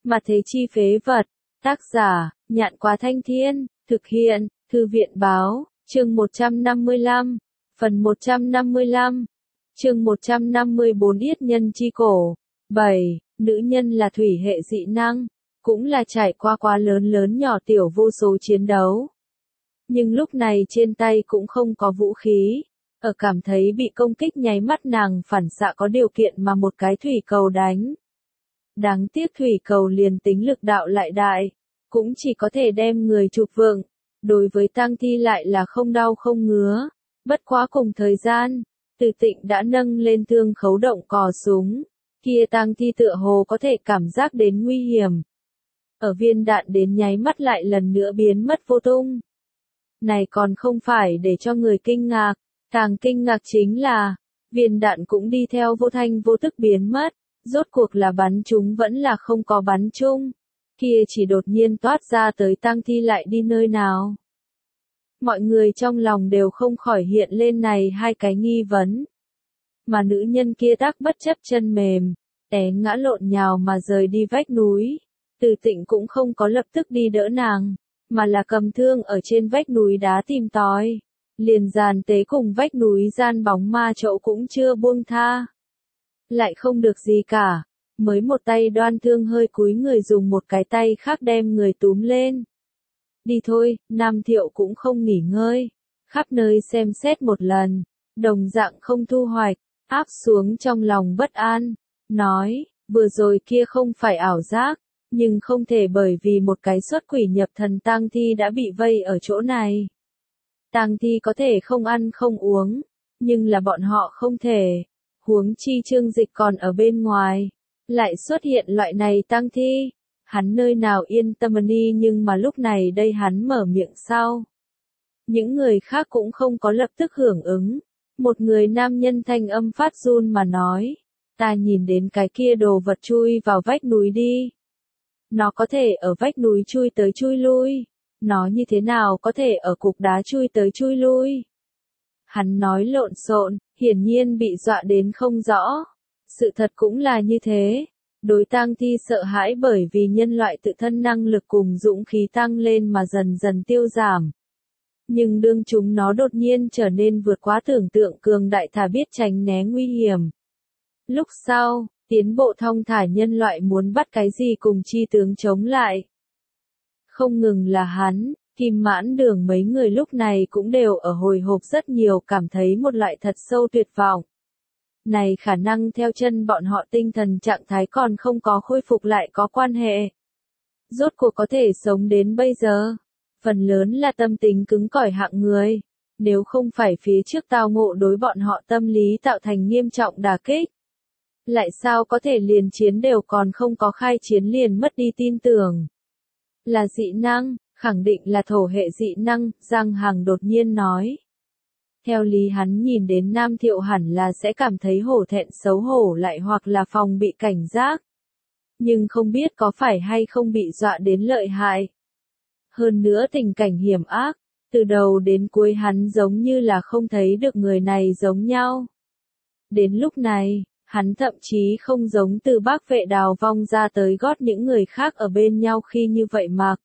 Mà thế chi phế vật. Tác giả, Nhạn Quá Thanh Thiên, thực hiện, Thư viện báo, chương 155, phần 155, chương 154 Yết nhân chi cổ. 7. Nữ nhân là thủy hệ dị năng, cũng là trải qua quá lớn nhỏ tiểu vô số chiến đấu. Nhưng lúc này trên tay cũng không có vũ khí, ở cảm thấy bị công kích nháy mắt nàng phản xạ có điều kiện mà một cái thủy cầu đánh. Đáng tiếc thủy cầu liền tính lực đạo lại đại, cũng chỉ có thể đem người chụp vượng, đối với tang thi lại là không đau không ngứa. Bất quá cùng thời gian, Từ Tịnh đã nâng lên thương khấu động cò súng, kia tang thi tựa hồ có thể cảm giác đến nguy hiểm. Ở viên đạn đến nháy mắt lại lần nữa biến mất vô tung. Này còn không phải để cho người kinh ngạc, càng kinh ngạc chính là, viên đạn cũng đi theo vô thanh vô tức biến mất, rốt cuộc là bắn chúng vẫn là không có bắn chung, kia chỉ đột nhiên toát ra tới tang thi lại đi nơi nào. Mọi người trong lòng đều không khỏi hiện lên này hai cái nghi vấn. Mà nữ nhân kia tác bất chấp chân mềm, té ngã lộn nhào mà rời đi vách núi. Từ Tịnh cũng không có lập tức đi đỡ nàng, mà là cầm thương ở trên vách núi đá tìm tòi. Liền giàn tế cùng vách núi gian bóng ma chỗ cũng chưa buông tha. Lại không được gì cả, mới một tay đoan thương hơi cúi người dùng một cái tay khác đem người túm lên. Đi thôi, Nam Thiệu cũng không nghỉ ngơi, khắp nơi xem xét một lần, đồng dạng không thu hoạch, áp xuống trong lòng bất an, nói, vừa rồi kia không phải ảo giác, nhưng không thể bởi vì một cái xuất quỷ nhập thần tang thi đã bị vây ở chỗ này. Tang thi có thể không ăn không uống, nhưng là bọn họ không thể, huống chi Trương Dịch còn ở bên ngoài, lại xuất hiện loại này tang thi. Hắn nơi nào yên tâm đi, nhưng mà lúc này đây hắn mở miệng sau. Những người khác cũng không có lập tức hưởng ứng. Một người nam nhân thanh âm phát run mà nói. Ta nhìn đến cái kia đồ vật chui vào vách núi đi. Nó có thể ở vách núi chui tới chui lui. Nó như thế nào có thể ở cục đá chui tới chui lui. Hắn nói lộn xộn, hiển nhiên bị dọa đến không rõ. Sự thật cũng là như thế. Đối tang thi sợ hãi bởi vì nhân loại tự thân năng lực cùng dũng khí tăng lên mà dần dần tiêu giảm. Nhưng đương chúng nó đột nhiên trở nên vượt quá tưởng tượng cường đại thà biết tránh né nguy hiểm. Lúc sau, tiến bộ thong thả nhân loại muốn bắt cái gì cùng chi tướng chống lại. Không ngừng là hắn, Kim Mãn Đường mấy người lúc này cũng đều ở hồi hộp rất nhiều, cảm thấy một loại thật sâu tuyệt vọng. Này khả năng theo chân bọn họ tinh thần trạng thái còn không có khôi phục lại có quan hệ. Rốt cuộc có thể sống đến bây giờ, phần lớn là tâm tính cứng cỏi hạng người, nếu không phải phía trước tao ngộ đối bọn họ tâm lý tạo thành nghiêm trọng đả kích. Lại sao có thể liền chiến đều còn không có khai chiến liền mất đi tin tưởng. Là dị năng, khẳng định là thổ hệ dị năng, Giang Hằng đột nhiên nói. Theo lý hắn nhìn đến Nam Thiệu hẳn là sẽ cảm thấy hổ thẹn xấu hổ lại hoặc là phòng bị cảnh giác. Nhưng không biết có phải hay không bị dọa đến lợi hại. Hơn nữa tình cảnh hiểm ác, từ đầu đến cuối hắn giống như là không thấy được người này giống nhau. Đến lúc này, hắn thậm chí không giống từ Bác Vệ Đào vong ra tới gót những người khác ở bên nhau khi như vậy mặc.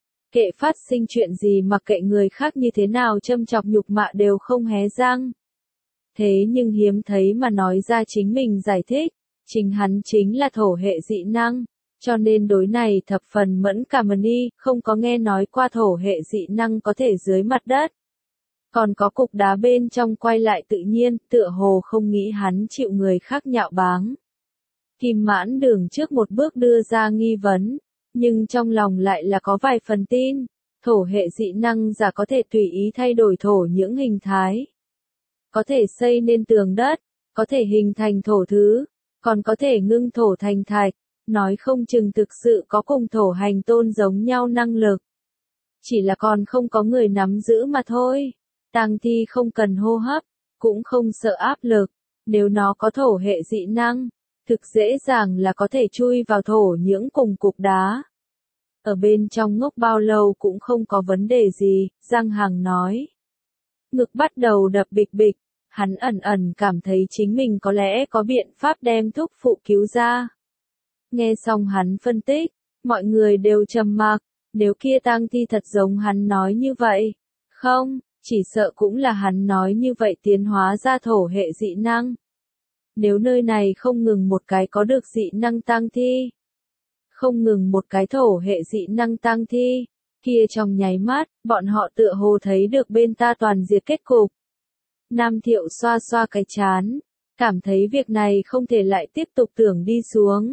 Kệ phát sinh chuyện gì mặc kệ người khác như thế nào châm chọc nhục mạ đều không hé răng. Thế nhưng hiếm thấy mà nói ra chính mình giải thích, chính hắn chính là thổ hệ dị năng, cho nên đối này thập phần mẫn cảm đi, không có nghe nói qua thổ hệ dị năng có thể dưới mặt đất. Còn có cục đá bên trong quay lại tự nhiên, tựa hồ không nghĩ hắn chịu người khác nhạo báng. Kim Mãn Đường trước một bước đưa ra nghi vấn. Nhưng trong lòng lại là có vài phần tin, thổ hệ dị năng giả có thể tùy ý thay đổi thổ những hình thái. Có thể xây nên tường đất, có thể hình thành thổ thứ, còn có thể ngưng thổ thành thạch, nói không chừng thực sự có cùng thổ hành tôn giống nhau năng lực. Chỉ là còn không có người nắm giữ mà thôi. Tang thi không cần hô hấp, cũng không sợ áp lực, nếu nó có thổ hệ dị năng. Thực dễ dàng là có thể chui vào thổ những cùng cục đá. Ở bên trong ngốc bao lâu cũng không có vấn đề gì, Giang Hằng nói. Ngực bắt đầu đập bịch bịch, hắn ẩn cảm thấy chính mình có lẽ có biện pháp đem thúc phụ cứu ra. Nghe xong hắn phân tích, Mọi người đều trầm mặc, nếu kia tang thi thật giống hắn nói như vậy. Không, chỉ sợ cũng là hắn nói như vậy tiến hóa ra thổ hệ dị năng. Nếu nơi này không ngừng một cái có được dị năng tang thi, không ngừng một cái thổ hệ dị năng tang thi, kia trong nháy mắt, bọn họ tựa hồ thấy được bên ta toàn diệt kết cục. Nam Thiệu xoa xoa cái chán, cảm thấy việc này không thể lại tiếp tục tưởng đi xuống.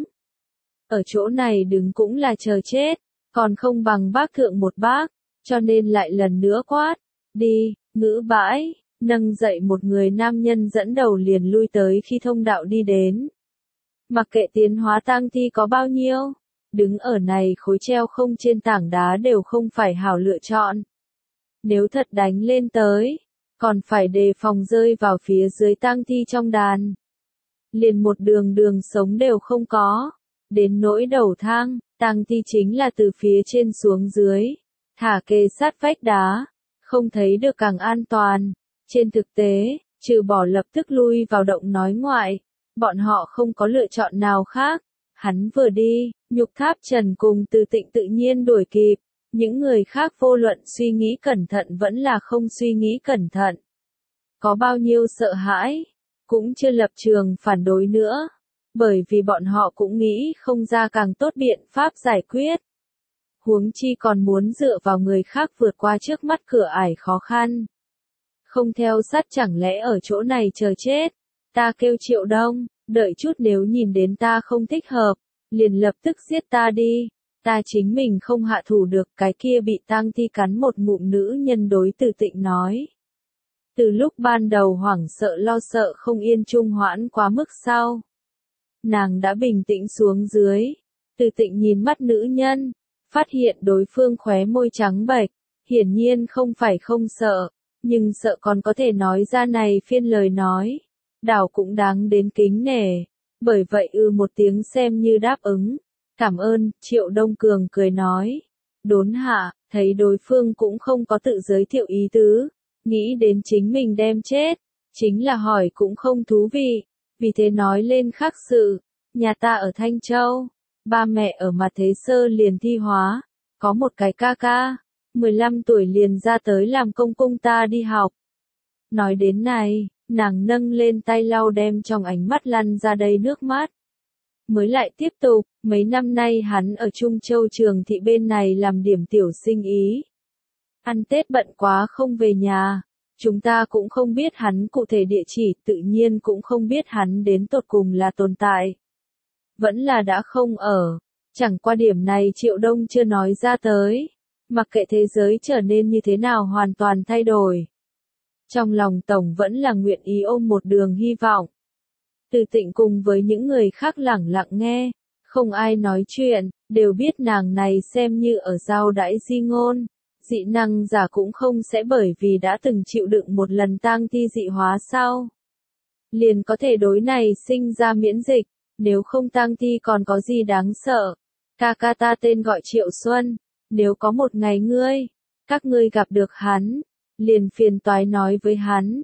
Ở chỗ này đứng cũng là chờ chết, còn không bằng bác thượng một bác, cho nên lại lần nữa quát, đi, ngữ bãi, nâng dậy một người nam nhân dẫn đầu liền lui tới khi thông đạo đi đến. Mặc kệ tiến hóa tang thi có bao nhiêu, đứng ở này khối treo không trên tảng đá đều không phải hảo lựa chọn. Nếu thật đánh lên tới, còn phải đề phòng rơi vào phía dưới tang thi trong đàn. Liền một đường sống đều không có. Đến nỗi đầu thang, tang thi chính là từ phía trên xuống dưới, thả kề sát vách đá, không thấy được càng an toàn. Trên thực tế, trừ bỏ lập tức lui vào động nói ngoại, bọn họ không có lựa chọn nào khác. Hắn vừa đi, Nhục Tháp Trần cùng Từ Tịnh tự nhiên đuổi kịp, những người khác vô luận suy nghĩ cẩn thận vẫn là không suy nghĩ cẩn thận. Có bao nhiêu sợ hãi, cũng chưa lập trường phản đối nữa, bởi vì bọn họ cũng nghĩ không ra càng tốt biện pháp giải quyết. Huống chi còn muốn dựa vào người khác vượt qua trước mắt cửa ải khó khăn. Không theo sát chẳng lẽ ở chỗ này chờ chết, ta kêu Triệu Đông, đợi chút nếu nhìn đến ta không thích hợp, liền lập tức giết ta đi, ta chính mình không hạ thủ được. Cái kia bị tang thi cắn một ngụm nữ nhân đối Từ Tịnh nói. Từ lúc ban đầu hoảng sợ lo sợ không yên trung hoãn quá mức sau, nàng đã bình tĩnh xuống dưới. Từ Tịnh nhìn mắt nữ nhân, phát hiện đối phương khóe môi trắng bệch, hiển nhiên không phải không sợ, nhưng sợ còn có thể nói ra này phiên lời nói, đảo cũng đáng đến kính nể. Bởi vậy một tiếng xem như đáp ứng. Cảm ơn, Triệu Đông Cường cười nói. Đốn hạ, thấy đối phương cũng không có tự giới thiệu ý tứ, nghĩ đến chính mình đem chết, chính là hỏi cũng không thú vị, vì thế nói lên khác sự. Nhà ta ở Thanh Châu, ba mẹ ở Mặt Thế Sơ liền thi hóa, có một cái ca ca, 15 tuổi liền ra tới làm công cung ta đi học. Nói đến này, nàng nâng lên tay lau đem trong ánh mắt lăn ra đầy nước mắt. Mới lại tiếp tục, mấy năm nay hắn ở Trung Châu Trường thị bên này làm điểm tiểu sinh ý. Ăn Tết bận quá không về nhà, chúng ta cũng không biết hắn cụ thể địa chỉ, tự nhiên cũng không biết hắn đến tột cùng là tồn tại. Vẫn là đã không ở, chẳng qua điểm này Triệu Đông chưa nói ra tới, mặc kệ thế giới trở nên như thế nào hoàn toàn thay đổi. Trong lòng Tổng vẫn là nguyện ý ôm một đường hy vọng. Từ Tịnh cùng với những người khác lẳng lặng nghe, không ai nói chuyện, đều biết nàng này xem như ở giao đãi di ngôn. Dị năng giả cũng không sẽ bởi vì đã từng chịu đựng một lần tang thi dị hóa sau, liền có thể đối này sinh ra miễn dịch, nếu không tang thi còn có gì đáng sợ. Ca ca ta tên gọi Triệu Xuân, nếu có một ngày các ngươi gặp được hắn, liền phiền toái nói với hắn.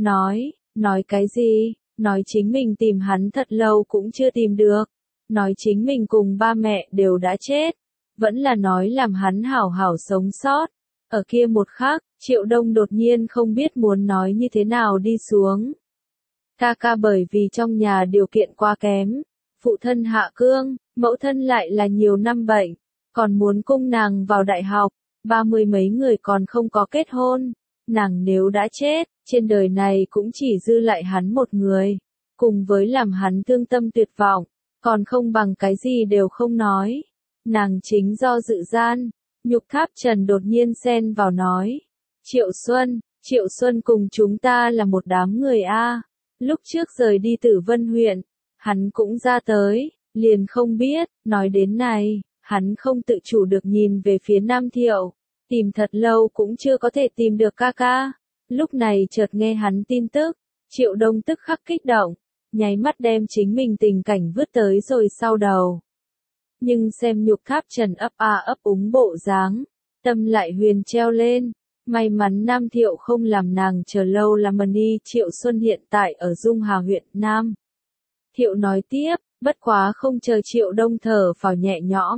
Nói cái gì? Nói chính mình tìm hắn thật lâu cũng chưa tìm được. Nói chính mình cùng ba mẹ đều đã chết. Vẫn là nói làm hắn hảo hảo sống sót. Ở kia một khắc, Triệu Đông đột nhiên không biết muốn nói như thế nào đi xuống. Ca ca bởi vì trong nhà điều kiện quá kém, phụ thân hạ cương, mẫu thân lại là nhiều năm bệnh, còn muốn cung nàng vào đại học, 30 mấy người còn không có kết hôn. Nàng nếu đã chết, trên đời này cũng chỉ dư lại hắn một người, cùng với làm hắn thương tâm tuyệt vọng, còn không bằng cái gì đều không nói. Nàng chính do dự gian, Nhục Tháp Trần đột nhiên xen vào nói. Triệu Xuân cùng chúng ta là một đám người a. Lúc trước rời đi Tử Vân huyện, hắn cũng ra tới, liền không biết. Nói đến này, hắn không tự chủ được nhìn về phía Nam Thiệu, tìm thật lâu cũng chưa có thể tìm được ca ca. Lúc này chợt nghe hắn tin tức, Triệu Đông tức khắc kích động, nháy mắt đem chính mình tình cảnh vứt tới rồi sau đầu. Nhưng xem Nhục Tháp Trần ấp ấp úng bộ dáng, tâm lại huyền treo lên. May mắn Nam Thiệu không làm nàng chờ lâu làm đi. Triệu Xuân hiện tại ở Dung Hà huyện Nam. Thiệu nói tiếp, bất quá không chờ Triệu Đông thở phào nhẹ nhõm,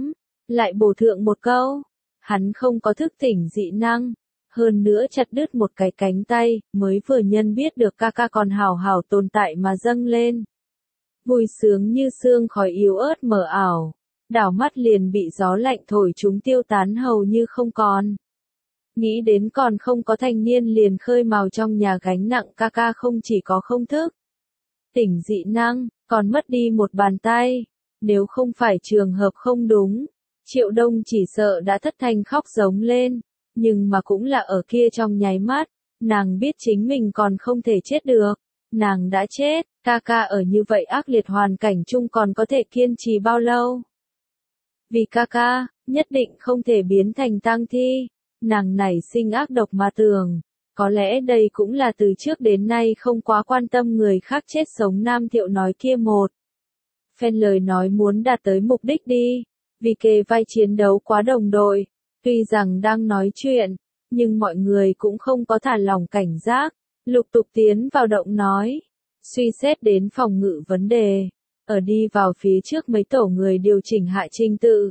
lại bổ thượng một câu. Hắn không có thức tỉnh dị năng, hơn nữa chặt đứt một cái cánh tay, mới vừa nhân biết được ca ca còn hào hào tồn tại mà dâng lên. Vui sướng như sương khói yếu ớt mờ ảo, đảo mắt liền bị gió lạnh thổi chúng tiêu tán hầu như không còn. Nghĩ đến còn không có thanh niên liền khơi mào trong nhà gánh nặng ca ca không chỉ có không thức tỉnh dị năng, còn mất đi một bàn tay. Nếu không phải trường hợp không đúng, Triệu Đông chỉ sợ đã thất thanh khóc giống lên, nhưng mà cũng là ở kia trong nháy mắt, nàng biết chính mình còn không thể chết được, nàng đã chết, ca ca ở như vậy ác liệt hoàn cảnh chung còn có thể kiên trì bao lâu. Vì ca ca, nhất định không thể biến thành tang thi, nàng nảy sinh ác độc mà tưởng. Có lẽ đây cũng là từ trước đến nay không quá quan tâm người khác chết sống Nam Thiệu nói kia một phen lời nói muốn đạt tới mục đích đi, vì kề vai chiến đấu quá đồng đội, tuy rằng đang nói chuyện, nhưng mọi người cũng không có thả lỏng cảnh giác, lục tục tiến vào động nói, suy xét đến phòng ngự vấn đề, ở đi vào phía trước mấy tổ người điều chỉnh hạ trình tự.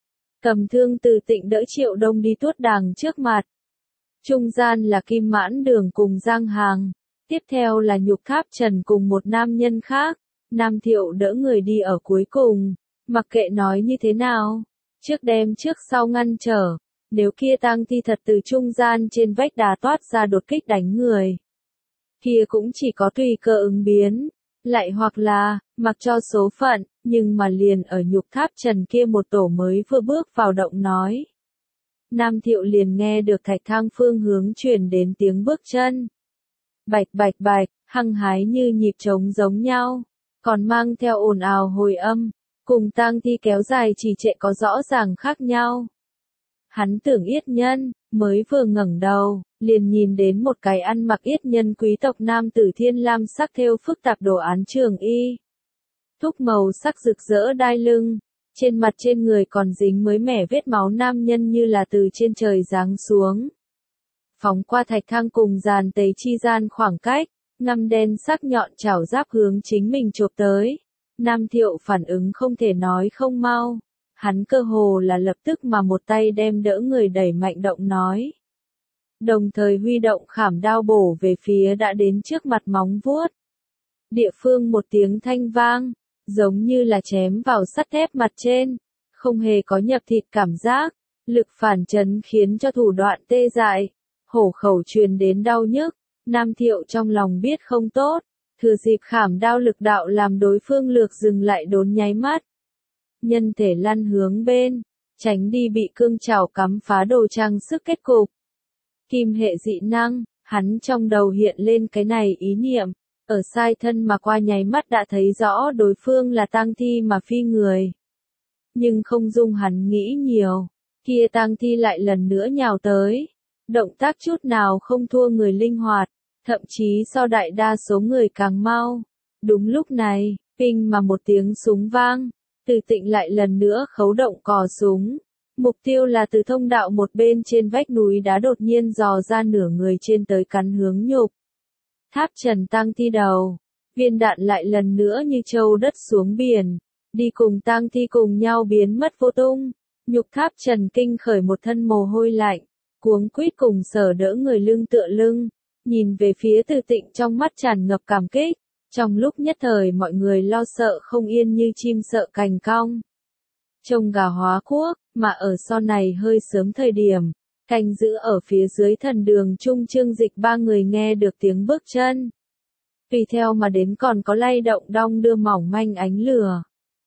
Cầm thương Từ Tịnh đỡ Triệu Đông đi tuốt đàng trước mặt. Trung gian là Kim Mãn Đường cùng Giang Hàng, tiếp theo là Nhục Tháp Trần cùng một nam nhân khác, Nam Thiệu đỡ người đi ở cuối cùng, mặc kệ nói như thế nào, trước đem trước sau ngăn trở, nếu kia tang thi thật từ trung gian trên vách đá toát ra đột kích đánh người. Kia cũng chỉ có tùy cơ ứng biến, lại hoặc là, mặc cho số phận, nhưng mà liền ở Nhục Tháp Trần kia một tổ mới vừa bước vào động nói. Nam Thiệu liền nghe được thạch thang phương hướng truyền đến tiếng bước chân. Bạch bạch bạch, hăng hái như nhịp trống giống nhau, còn mang theo ồn ào hồi âm, cùng tang thi kéo dài trì trệ có rõ ràng khác nhau. Hắn tưởng yết nhân, mới vừa ngẩng đầu, liền nhìn đến một cái ăn mặc yết nhân quý tộc nam tử thiên lam sắc thêu phức tạp đồ án trường y. Thúc màu sắc rực rỡ đai lưng, trên mặt trên người còn dính mới mẻ vết máu nam nhân như là từ trên trời giáng xuống. Phóng qua thạch thang cùng giàn tế chi gian khoảng cách, ngăm đen sắc nhọn chảo giáp hướng chính mình chộp tới. Nam Thiệu phản ứng không thể nói không mau. Hắn cơ hồ là lập tức mà một tay đem đỡ người đẩy mạnh động nói. Đồng thời huy động khảm đao bổ về phía đã đến trước mặt móng vuốt. Địa phương một tiếng thanh vang, giống như là chém vào sắt thép mặt trên, không hề có nhập thịt cảm giác, lực phản chấn khiến cho thủ đoạn tê dại, hổ khẩu truyền đến đau nhức, Nam Thiệu trong lòng biết không tốt, thừa dịp khảm đao lực đạo làm đối phương lược dừng lại đốn nháy mắt. Nhân thể lăn hướng bên, tránh đi bị cương chảo cắm phá đồ trang sức kết cục. Kim hệ dị năng, hắn trong đầu hiện lên cái này ý niệm, ở sai thân mà qua nháy mắt đã thấy rõ đối phương là tang thi mà phi người. Nhưng không dung hắn nghĩ nhiều, kia tang thi lại lần nữa nhào tới, động tác chút nào không thua người linh hoạt, thậm chí so đại đa số người càng mau. Đúng lúc này, ping mà một tiếng súng vang, Từ Tịnh lại lần nữa khấu động cò súng. Mục tiêu là từ thông đạo một bên trên vách núi đá đột nhiên dò ra nửa người trên tới cắn hướng Nhục Tháp Trần tang thi đầu. Viên đạn lại lần nữa như châu đất xuống biển, đi cùng tang thi cùng nhau biến mất vô tung. Nhục Tháp Trần kinh khởi một thân mồ hôi lạnh, cuống quýt cùng sở đỡ người lưng tựa lưng, nhìn về phía Từ Tịnh trong mắt tràn ngập cảm kích. Trong lúc nhất thời mọi người lo sợ không yên như chim sợ cành cong. Trông gà hóa quốc, mà ở sau này hơi sớm thời điểm, canh giữ ở phía dưới thần đường trung Trương Dịch ba người nghe được tiếng bước chân. Tùy theo mà đến còn có lay động đong đưa mỏng manh ánh lửa.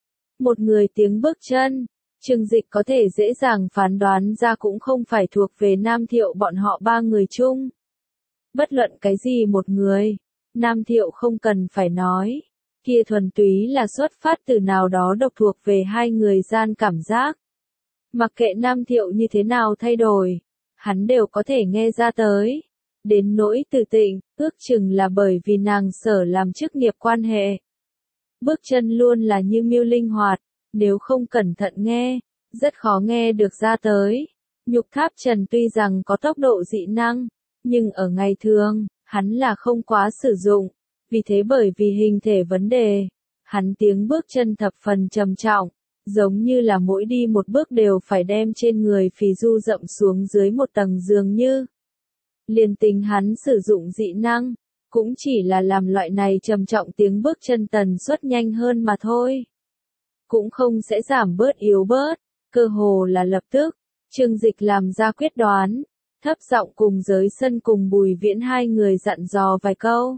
Một người tiếng bước chân, Trương Dịch có thể dễ dàng phán đoán ra cũng không phải thuộc về Nam Thiệu bọn họ ba người chung. Bất luận cái gì một người, Nam Thiệu không cần phải nói, kia thuần túy là xuất phát từ nào đó độc thuộc về hai người gian cảm giác. Mặc kệ Nam Thiệu như thế nào thay đổi, hắn đều có thể nghe ra tới. Đến nỗi Từ Tịnh, ước chừng là bởi vì nàng sở làm chức nghiệp quan hệ. Bước chân luôn là như miêu linh hoạt, nếu không cẩn thận nghe, rất khó nghe được ra tới. Nhục Tháp Trần tuy rằng có tốc độ dị năng, nhưng ở ngày thường, hắn là không quá sử dụng, vì thế bởi vì hình thể vấn đề, hắn tiếng bước chân thập phần trầm trọng, giống như là mỗi đi một bước đều phải đem trên người phì du dậm xuống dưới một tầng dường như. Liền tính hắn sử dụng dị năng, cũng chỉ là làm loại này trầm trọng tiếng bước chân tần suất nhanh hơn mà thôi. Cũng không sẽ giảm bớt yếu bớt, cơ hồ là lập tức. Trương Dịch làm ra quyết đoán, thấp giọng cùng Giới Sân cùng Bùi Viễn hai người dặn dò vài câu.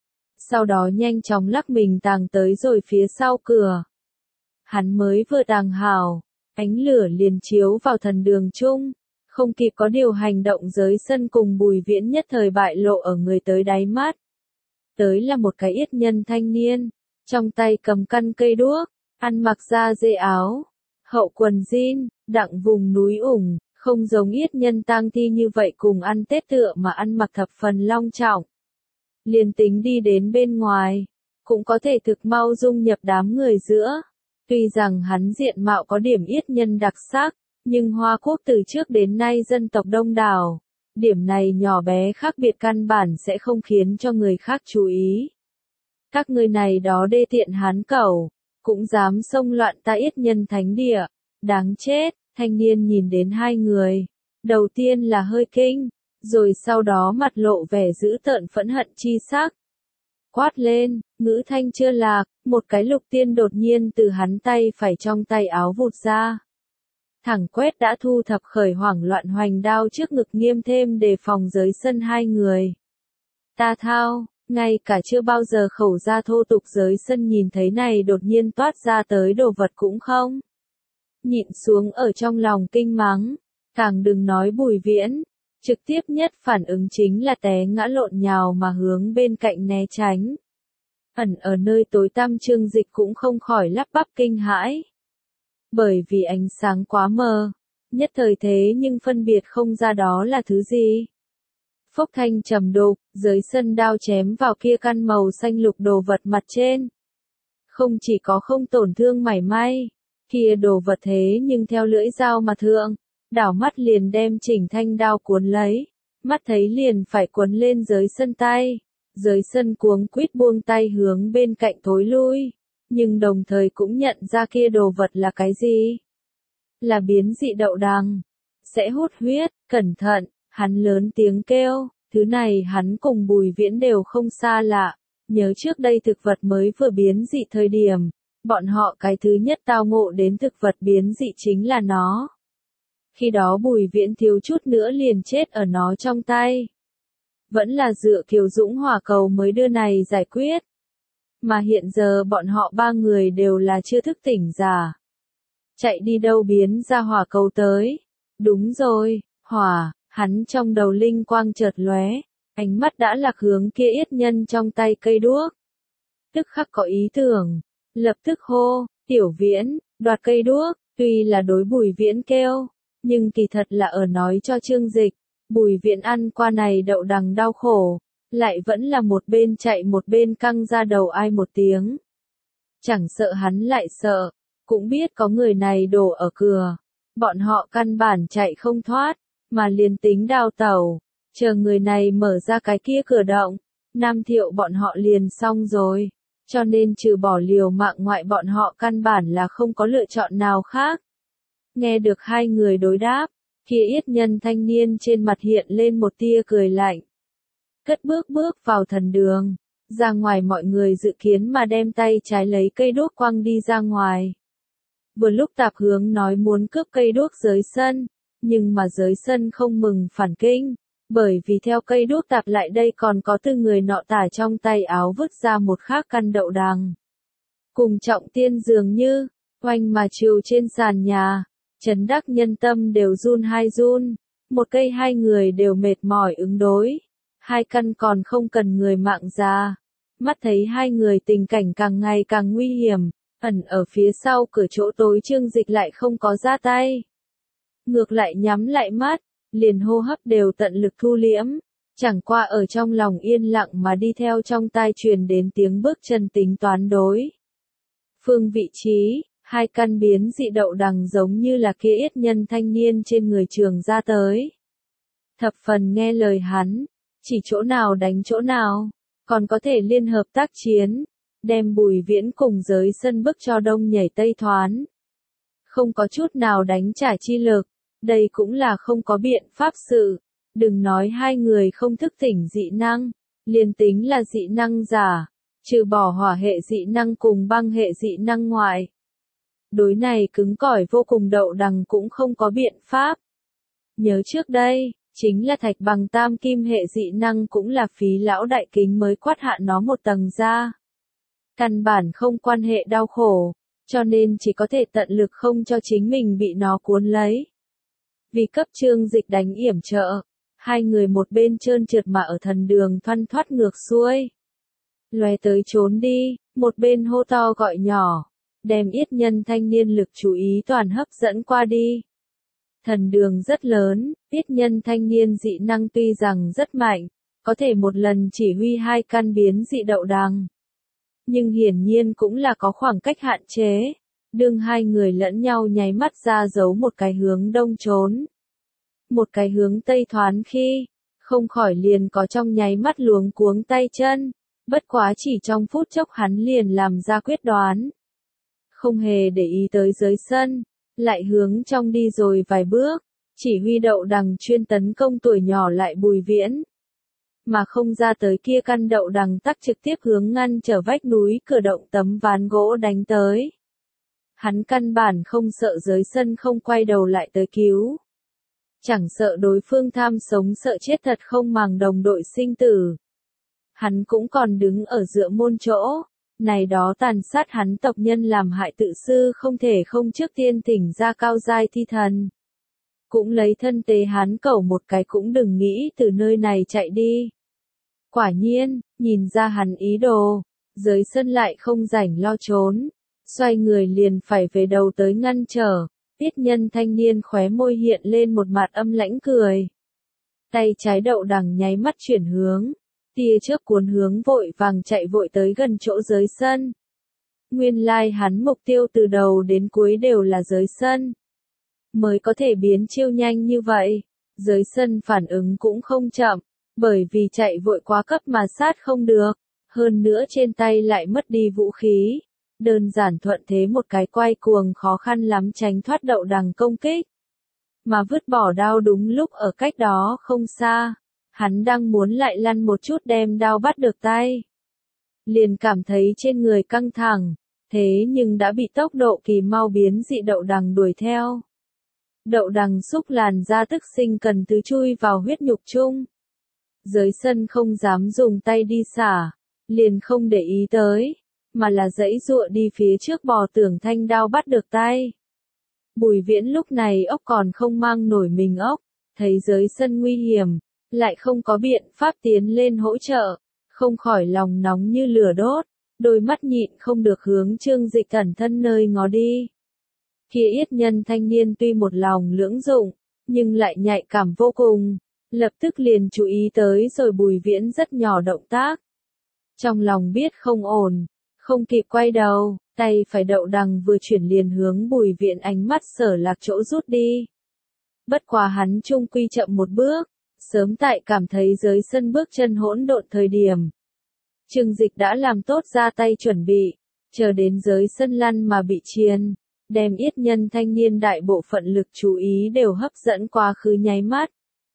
Sau đó nhanh chóng lắc mình tàng tới rồi phía sau cửa. Hắn mới vừa tàng hảo, ánh lửa liền chiếu vào thần đường chung, không kịp có điều hành động Giới Sân cùng Bùi Viễn nhất thời bại lộ ở người tới đáy mắt. Tới là một cái yết nhân thanh niên, trong tay cầm căn cây đuốc, ăn mặc da dê áo, hậu quần jean, đặng vùng núi ủng, không giống yết nhân tang thi như vậy cùng ăn Tết tựa mà ăn mặc thập phần long trọng. Liền tính đi đến bên ngoài, cũng có thể thực mau dung nhập đám người giữa. Tuy rằng hắn diện mạo có điểm yết nhân đặc sắc, nhưng Hoa Quốc từ trước đến nay dân tộc đông đảo. Điểm này nhỏ bé khác biệt căn bản sẽ không khiến cho người khác chú ý. Các người này đó đê tiện hán cẩu, cũng dám xông loạn ta yết nhân thánh địa. Đáng chết, thanh niên nhìn đến hai người. Đầu tiên là hơi kinh, rồi sau đó mặt lộ vẻ dữ tợn phẫn hận chi sắc. Quát lên, ngữ thanh chưa lạc, một cái lục tiên đột nhiên từ hắn tay phải trong tay áo vụt ra. Thẳng quét đã thu thập khởi hoảng loạn hoành đao trước ngực nghiêm thêm đề phòng Giới Sân hai người. Ta thao, ngay cả chưa bao giờ khẩu ra thô tục Giới Sân nhìn thấy này đột nhiên toát ra tới đồ vật cũng không. Nhịn xuống ở trong lòng kinh mắng, càng đừng nói Bùi Viễn, trực tiếp nhất phản ứng chính là té ngã lộn nhào mà hướng bên cạnh né tránh. Ẩn ở nơi tối tăm Trương Dịch cũng không khỏi lắp bắp kinh hãi. Bởi vì ánh sáng quá mờ, nhất thời thế nhưng phân biệt không ra đó là thứ gì. Phốc thanh trầm đục, Giới Sân đao chém vào kia căn màu xanh lục đồ vật mặt trên. Không chỉ có không tổn thương mảy may, kia đồ vật thế nhưng theo lưỡi dao mà thượng, đảo mắt liền đem chỉnh thanh đao cuốn lấy, mắt thấy liền phải cuốn lên Giới Sân tay. Giới Sân cuống quýt buông tay hướng bên cạnh thối lui, nhưng đồng thời cũng nhận ra kia đồ vật là cái gì. Là biến dị đậu đằng, sẽ hút huyết, cẩn thận, hắn lớn tiếng kêu, thứ này hắn cùng Bùi Viễn đều không xa lạ, nhớ trước đây thực vật mới vừa biến dị thời điểm, bọn họ cái thứ nhất tao ngộ đến thực vật biến dị chính là nó. Khi đó Bùi Viễn thiếu chút nữa liền chết ở nó trong tay. Vẫn là dựa Kiều Dũng hỏa cầu mới đưa này giải quyết. Mà hiện giờ bọn họ ba người đều là chưa thức tỉnh giả. Chạy đi đâu biến ra hỏa cầu tới. Đúng rồi, hỏa, hắn trong đầu linh quang chợt lóe, ánh mắt đã lạc hướng kia yết nhân trong tay cây đuốc. Tức khắc có ý tưởng, lập tức hô, Tiểu Viễn, đoạt cây đuốc, tuy là đối Bùi Viễn kêu, nhưng kỳ thật là ở nói cho Trương Dịch. Bùi Viễn ăn qua này đậu đằng đau khổ, lại vẫn là một bên chạy một bên căng ra đầu ai một tiếng. Chẳng sợ hắn lại sợ, cũng biết có người này đổ ở cửa, bọn họ căn bản chạy không thoát, mà liền tính đào tẩu, chờ người này mở ra cái kia cửa động, Nam Thiệu bọn họ liền xong rồi, cho nên trừ bỏ liều mạng ngoại bọn họ căn bản là không có lựa chọn nào khác. Nghe được hai người đối đáp, kia yết nhân thanh niên trên mặt hiện lên một tia cười lạnh. Cất bước vào thần đường, ra ngoài mọi người dự kiến mà đem tay trái lấy cây đuốc quăng đi ra ngoài. Vừa lúc Tạp Hướng nói muốn cướp cây đuốc Giới Sân, nhưng mà Giới Sân không mừng phản kinh, bởi vì theo cây đuốc Tạp lại đây còn có từ người nọ tả trong tay áo vứt ra một khác căn đậu đằng. Cùng Trọng Tiên dường như, oanh mà chiều trên sàn nhà. Trấn Đắc nhân tâm đều run hai run, một cây hai người đều mệt mỏi ứng đối, hai căn còn không cần người mạng ra. Mắt thấy hai người tình cảnh càng ngày càng nguy hiểm, ẩn ở phía sau cửa chỗ tối Trương Dịch lại không có ra tay. Ngược lại nhắm lại mắt, liền hô hấp đều tận lực thu liễm, chẳng qua ở trong lòng yên lặng mà đi theo trong tai truyền đến tiếng bước chân tính toán đối phương vị trí. Hai căn biến dị đậu đằng giống như là kia yết nhân thanh niên trên người trường ra tới. Thập phần nghe lời hắn, chỉ chỗ nào đánh chỗ nào, còn có thể liên hợp tác chiến, đem Bùi Viễn cùng Giới Sân bức cho đông nhảy tây thoán. không có chút nào đánh trả chi lực, đây cũng là không có biện pháp sự. Đừng nói hai người không thức tỉnh dị năng, liền tính là dị năng giả, trừ bỏ hỏa hệ dị năng cùng băng hệ dị năng ngoại. Đối này cứng cỏi vô cùng Đậu Đằng cũng không có biện pháp. Nhớ trước đây, chính là thạch bằng tam kim hệ dị năng cũng là phí lão đại kính mới quát hạ nó một tầng ra. Căn bản không quan hệ đau khổ, cho nên chỉ có thể tận lực không cho chính mình bị nó cuốn lấy. Vì cấp Trương Dịch đánh yểm trợ, hai người một bên trơn trượt mà ở thần đường thoăn thoắt ngược xuôi. Lóe tới trốn đi, một bên hô to gọi nhỏ, đem yết nhân thanh niên lực chú ý toàn hấp dẫn qua đi. Thần đường rất lớn, yết nhân thanh niên dị năng tuy rằng rất mạnh, có thể một lần chỉ huy hai căn biến dị đậu đằng. Nhưng hiển nhiên cũng là có khoảng cách hạn chế, đương hai người lẫn nhau nháy mắt ra giấu một cái hướng đông trốn. Một cái hướng tây thoán khi, không khỏi liền có trong nháy mắt luống cuống tay chân, bất quá chỉ trong phút chốc hắn liền làm ra quyết đoán. Không hề để ý tới dưới sân, lại hướng trong đi rồi vài bước, chỉ huy đậu đằng chuyên tấn công tuổi nhỏ lại Bùi Viễn. Mà không ra tới kia căn đậu đằng tắc trực tiếp hướng ngăn trở vách núi cửa động tấm ván gỗ đánh tới. Hắn căn bản không sợ dưới sân không quay đầu lại tới cứu. Chẳng sợ đối phương tham sống sợ chết thật không màng đồng đội sinh tử. Hắn cũng còn đứng ở giữa môn chỗ, này đó tàn sát hắn tộc nhân làm hại tự sư không thể không trước tiên thỉnh ra cao giai thi thần. Cũng lấy thân tế hắn cầu một cái cũng đừng nghĩ từ nơi này chạy đi. Quả nhiên, nhìn ra hắn ý đồ, dưới sân lại không rảnh lo trốn, xoay người liền phải về đầu tới ngăn trở. Tiết nhân thanh niên khóe môi hiện lên một mặt âm lãnh cười. Tay trái đậu đằng nháy mắt chuyển hướng, tia trước cuốn hướng vội vàng chạy vội tới gần chỗ dưới sân. Nguyên lai hắn mục tiêu từ đầu đến cuối đều là dưới sân. Mới có thể biến chiêu nhanh như vậy, dưới sân phản ứng cũng không chậm, bởi vì chạy vội quá cấp mà sát không được, hơn nữa trên tay lại mất đi vũ khí. Đơn giản thuận thế một cái quay cuồng khó khăn lắm tránh thoát đậu đằng công kích. Mà vứt bỏ đao đúng lúc ở cách đó không xa. Hắn đang muốn lại lăn một chút đem đao bắt được tay. Liền cảm thấy trên người căng thẳng, thế nhưng đã bị tốc độ kỳ mau biến dị đậu đằng đuổi theo. Đậu đằng xúc làn ra tức sinh cần tứ chui vào huyết nhục chung. Dưới sân không dám dùng tay đi xả, liền không để ý tới. Mà là dãy dụa đi phía trước bò tưởng thanh đao bắt được tay. Bùi Viễn lúc này ốc còn không mang nổi mình ốc, thấy dưới sân nguy hiểm, lại không có biện pháp tiến lên hỗ trợ, không khỏi lòng nóng như lửa đốt, đôi mắt nhịn không được hướng Trương Dịch cẩn thân nơi ngó đi. Kia yết nhân thanh niên tuy một lòng lưỡng dụng, nhưng lại nhạy cảm vô cùng, lập tức liền chú ý tới rồi Bùi Viễn rất nhỏ động tác. Trong lòng biết không ổn. Không kịp quay đầu, tay phải đậu đằng vừa chuyển liền hướng Bùi Viễn ánh mắt sở lạc chỗ rút đi. Bất quá hắn trung quy chậm một bước, sớm tại cảm thấy dưới sân bước chân hỗn độn thời điểm. Trương Dịch đã làm tốt ra tay chuẩn bị, chờ đến dưới sân lăn mà bị chiên, đem yết nhân thanh niên đại bộ phận lực chú ý đều hấp dẫn qua khứ nháy mắt.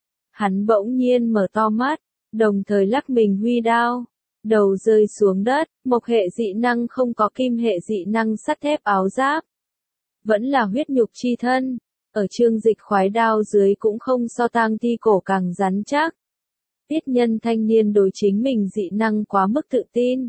Hắn bỗng nhiên mở to mắt, đồng thời lắc mình huy đao. Đầu rơi xuống đất, mộc hệ dị năng không có kim hệ dị năng sắt thép áo giáp. Vẫn là huyết nhục chi thân, ở Trương Dịch khoái đao dưới cũng không so tang thi cổ càng rắn chắc. Tiết nhân thanh niên đối chính mình dị năng quá mức tự tin.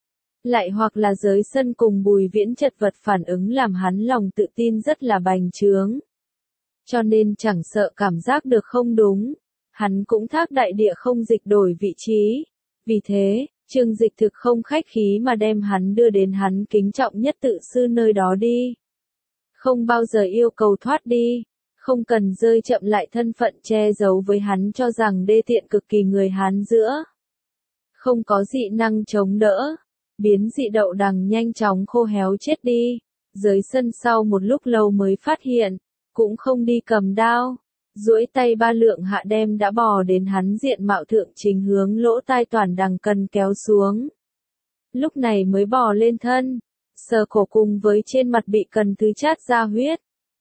Lại hoặc là giới sân cùng Bùi Viễn chật vật phản ứng làm hắn lòng tự tin rất là bành trướng. Cho nên chẳng sợ cảm giác được không đúng, hắn cũng thác đại địa không dịch đổi vị trí. Vì thế, Trương Dịch thực không khách khí mà đem hắn đưa đến hắn kính trọng nhất tự sư nơi đó đi. Không bao giờ yêu cầu thoát đi, không cần rơi chậm lại thân phận che giấu với hắn cho rằng đê tiện cực kỳ người Hán giữa. Không có dị năng chống đỡ, biến dị đậu đằng nhanh chóng khô héo chết đi, dưới sân sau một lúc lâu mới phát hiện, cũng không đi cầm đao. Duỗi tay ba lượng hạ đem đã bò đến hắn diện mạo thượng chính hướng lỗ tai toàn đằng cần kéo xuống. Lúc này mới bò lên thân, sờ cổ cùng với trên mặt bị cần thứ chát ra huyết,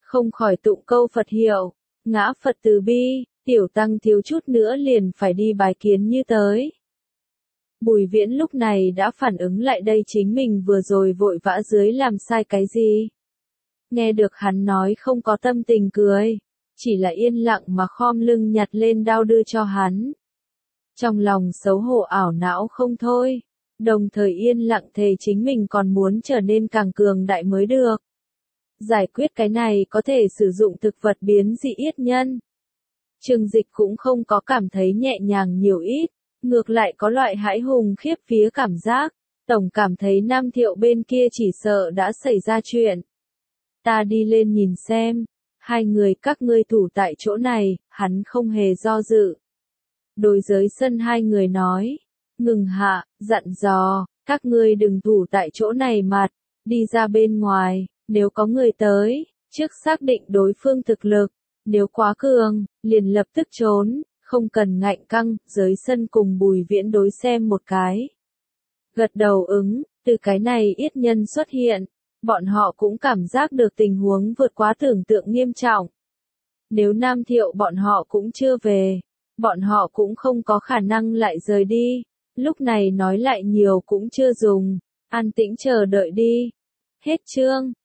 không khỏi tụng câu Phật hiệu, ngã Phật từ bi, tiểu tăng thiếu chút nữa liền phải đi bái kiến như tới. Bùi Viễn lúc này đã phản ứng lại đây chính mình vừa rồi vội vã dưới làm sai cái gì. Nghe được hắn nói không có tâm tình cười, chỉ là yên lặng mà khom lưng nhặt lên đao đưa cho hắn. Trong lòng xấu hổ ảo não không thôi, đồng thời yên lặng thề chính mình còn muốn trở nên càng cường đại mới được. Giải quyết cái này có thể sử dụng thực vật biến dị yết nhân. Trương Dịch cũng không có cảm thấy nhẹ nhàng nhiều ít, ngược lại có loại hãi hùng khiếp vía cảm giác, tổng cảm thấy Nam Thiệu bên kia chỉ sợ đã xảy ra chuyện. Ta đi lên nhìn xem, hai người các ngươi thủ tại chỗ này, hắn không hề do dự. Đối giới sân hai người nói, ngừng hạ, dặn dò, các ngươi đừng thủ tại chỗ này mặt, đi ra bên ngoài, nếu có người tới, trước xác định đối phương thực lực, nếu quá cường, liền lập tức trốn, không cần ngạnh căng, giới sân cùng Bùi Viễn đối xem một cái. Gật đầu ứng, từ cái này yết nhân xuất hiện, bọn họ cũng cảm giác được tình huống vượt quá tưởng tượng nghiêm trọng. Nếu Nam Thiệu bọn họ cũng chưa về, bọn họ cũng không có khả năng lại rời đi, lúc này nói lại nhiều cũng chưa dùng, an tĩnh chờ đợi đi. Hết chương.